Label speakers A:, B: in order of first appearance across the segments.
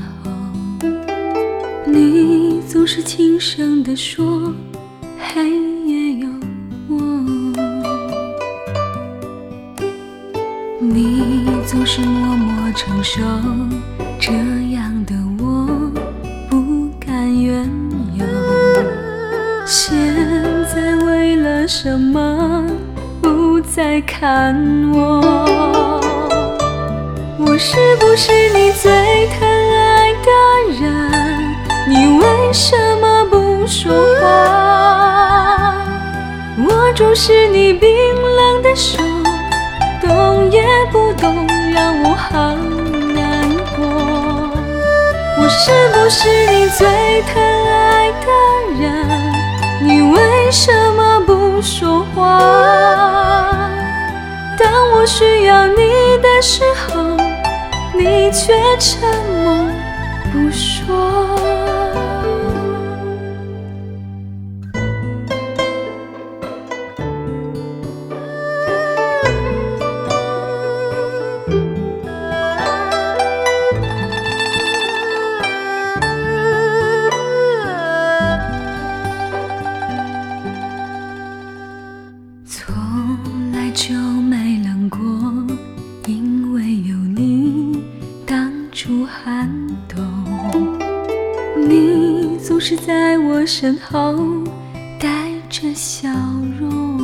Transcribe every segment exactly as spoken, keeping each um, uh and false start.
A: 候，你总是轻声地说黑夜有我，你总是默默承受，这样的我不甘愿有。现在为了什么不再看我？我是不是你最疼爱的人？你为什么不说话？握住是你冰冷的手，动也不动，让我好难过。我是不是你最疼爱的人？你为什么不说话？当我需要你的时候，你却沉默不说。从来就没冷过，因为有你挡住寒冬。你总是在我身后带着笑容，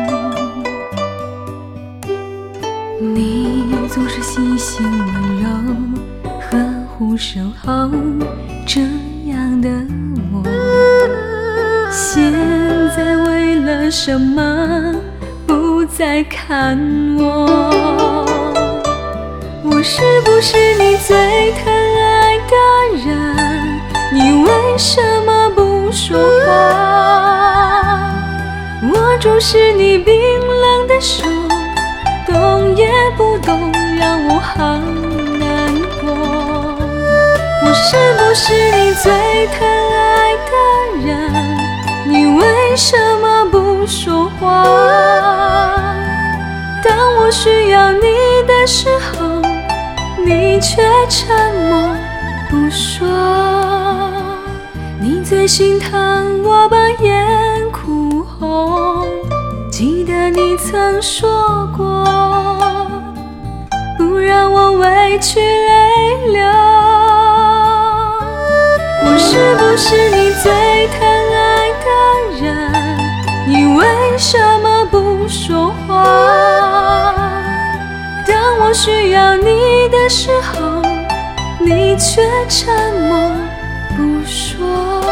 A: 你总是细心温柔，呵护守候这样的我。现在为了什么不再看我？我是不是你最疼爱的人？你为什么不说话？握住是你冰冷的手，动也不动，让我好难过。我是不是你最疼爱的人？你为什么不说话？当我需要你的时候，你却沉默不说。你最心疼我把眼哭红，记得你曾说过，不让我委屈泪流。我是不是你最疼爱的人？你为什么不说话？当我需要你的时候，你却沉默不说。